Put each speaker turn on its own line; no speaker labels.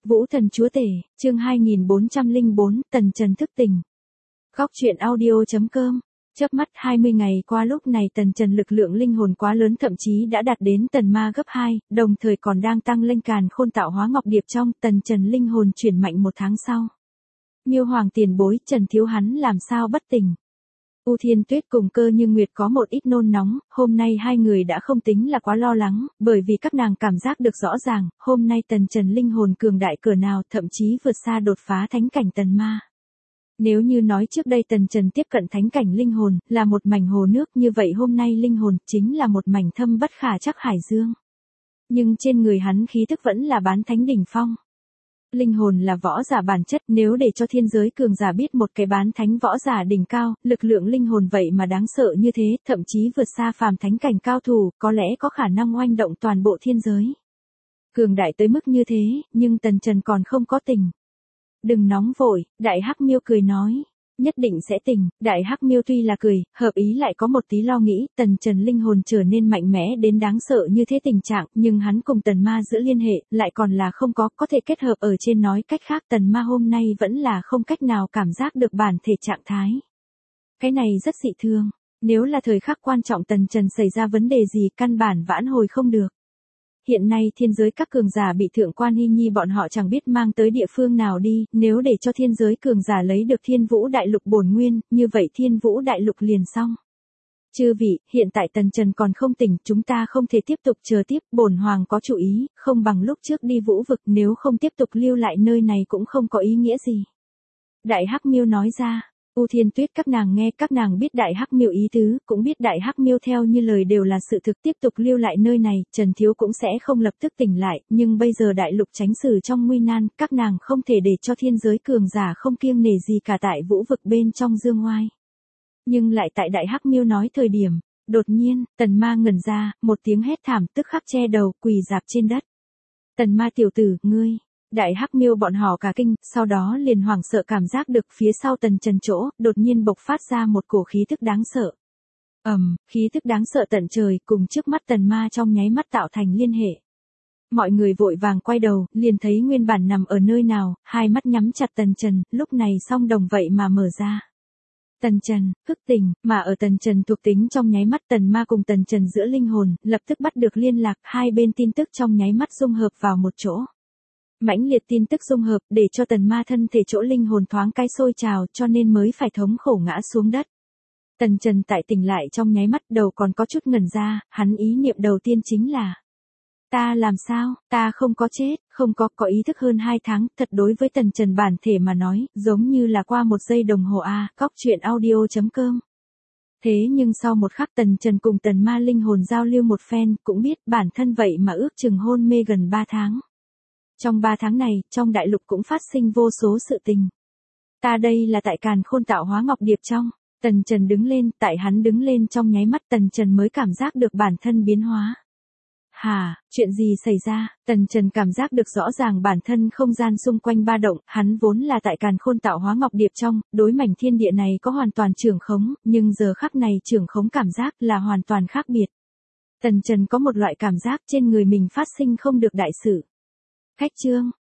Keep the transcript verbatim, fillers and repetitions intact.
Vũ Thần Chúa Tể, chương hai nghìn bốn trăm lẻ bốn, Tần Trần thức tỉnh. Góc truyện audio chấm com. Chớp mắt hai mươi ngày qua, lúc này Tần Trần lực lượng linh hồn quá lớn, thậm chí đã đạt đến tần ma gấp hai, đồng thời còn đang tăng lên càn khôn tạo hóa ngọc điệp trong. Tần Trần linh hồn chuyển mạnh một tháng sau. Miêu Hoàng tiền bối, Trần thiếu hắn làm sao bất tỉnh? U Thiên Tuyết cùng Cơ Như Nguyệt có một ít nôn nóng, hôm nay hai người đã không tính là quá lo lắng, bởi vì các nàng cảm giác được rõ ràng, hôm nay Tần Trần linh hồn cường đại cỡ nào, thậm chí vượt xa đột phá thánh cảnh tần ma. Nếu như nói trước đây Tần Trần tiếp cận thánh cảnh linh hồn, là một mảnh hồ nước, như vậy hôm nay linh hồn chính là một mảnh thâm bất khả trắc hải dương. Nhưng trên người hắn khí tức vẫn là bán thánh đỉnh phong. Linh hồn là võ giả bản chất, nếu để cho thiên giới cường giả biết một cái bán thánh võ giả đỉnh cao, lực lượng linh hồn vậy mà đáng sợ như thế, thậm chí vượt xa phàm thánh cảnh cao thủ, có lẽ có khả năng oanh động toàn bộ thiên giới. Cường đại tới mức như thế, nhưng Tần Trần còn không có tỉnh. Đừng nóng vội, Đại Hắc Miêu cười nói. Nhất định sẽ tỉnh. Đại Hắc Miêu tuy là cười, hợp ý lại có một tí lo nghĩ, Tần Trần linh hồn trở nên mạnh mẽ đến đáng sợ như thế tình trạng, nhưng hắn cùng tần ma giữa liên hệ, lại còn là không có, có thể kết hợp ở trên, nói cách khác tần ma hôm nay vẫn là không cách nào cảm giác được bản thể trạng thái. Cái này rất dị thương, nếu là thời khắc quan trọng Tần Trần xảy ra vấn đề gì, căn bản vãn hồi không được. Hiện nay thiên giới các cường giả bị Thượng Quan Hy Nhi bọn họ chẳng biết mang tới địa phương nào đi, nếu để cho thiên giới cường giả lấy được Thiên Vũ Đại Lục bổn nguyên, như vậy Thiên Vũ Đại Lục liền xong. Chư vị, hiện tại Tần Trần còn không tỉnh, chúng ta không thể tiếp tục chờ tiếp, bổn hoàng có chủ ý, không bằng lúc trước đi Vũ Vực, nếu không tiếp tục lưu lại nơi này cũng không có ý nghĩa gì. Đại Hắc Miêu nói ra. U Thiên Tuyết các nàng nghe, các nàng biết Đại Hắc Miêu ý tứ, cũng biết Đại Hắc Miêu theo như lời đều là sự thực, tiếp tục lưu lại nơi này, Trần thiếu cũng sẽ không lập tức tỉnh lại, nhưng bây giờ đại lục tránh xử trong nguy nan, các nàng không thể để cho thiên giới cường giả không kiêng nể gì cả tại Vũ Vực bên trong dương oai. Nhưng lại tại Đại Hắc Miêu nói thời điểm, đột nhiên, tần ma ngẩn ra, một tiếng hét thảm tức khắc che đầu, quỳ rạp trên đất. Tần ma tiểu tử, ngươi. Đại Hắc Miêu bọn họ cả kinh, sau đó liền hoảng sợ cảm giác được phía sau Tần Trần chỗ, đột nhiên bộc phát ra một cổ khí tức đáng sợ. Ầm, um, khí tức đáng sợ tận trời, cùng trước mắt tần ma trong nháy mắt tạo thành liên hệ. Mọi người vội vàng quay đầu, liền thấy nguyên bản nằm ở nơi nào, hai mắt nhắm chặt Tần Trần, lúc này song đồng vậy mà mở ra. Tần Trần, thức tỉnh, mà ở Tần Trần thuộc tính trong nháy mắt tần ma cùng Tần Trần giữa linh hồn, lập tức bắt được liên lạc, hai bên tin tức trong nháy mắt dung hợp vào một chỗ. Mãnh liệt tin tức dung hợp, để cho tần ma thân thể chỗ linh hồn thoáng cái sôi trào, cho nên mới phải thống khổ ngã xuống đất. Tần Trần tại tỉnh lại trong nháy mắt, đầu còn có chút ngẩn ra, hắn ý niệm đầu tiên chính là: ta làm sao, ta không có chết, không có, có ý thức hơn hai tháng, thật đối với Tần Trần bản thể mà nói, giống như là qua một giây đồng hồ a. Góc truyện audio chấm com. Thế nhưng sau một khắc Tần Trần cùng tần ma linh hồn giao lưu một phen, cũng biết bản thân vậy mà ước chừng hôn mê gần ba tháng. Trong ba tháng này, trong đại lục cũng phát sinh vô số sự tình. Ta đây là tại càn khôn tạo hóa ngọc điệp trong. Tần Trần đứng lên, tại hắn đứng lên trong nháy mắt Tần Trần mới cảm giác được bản thân biến hóa. Hà, chuyện gì xảy ra? Tần Trần cảm giác được rõ ràng bản thân không gian xung quanh ba động, hắn vốn là tại càn khôn tạo hóa ngọc điệp trong, đối mảnh thiên địa này có hoàn toàn trưởng khống, nhưng giờ khắc này trưởng khống cảm giác là hoàn toàn khác biệt. Tần Trần có một loại cảm giác trên người mình phát sinh không được đại sự. Khách chương,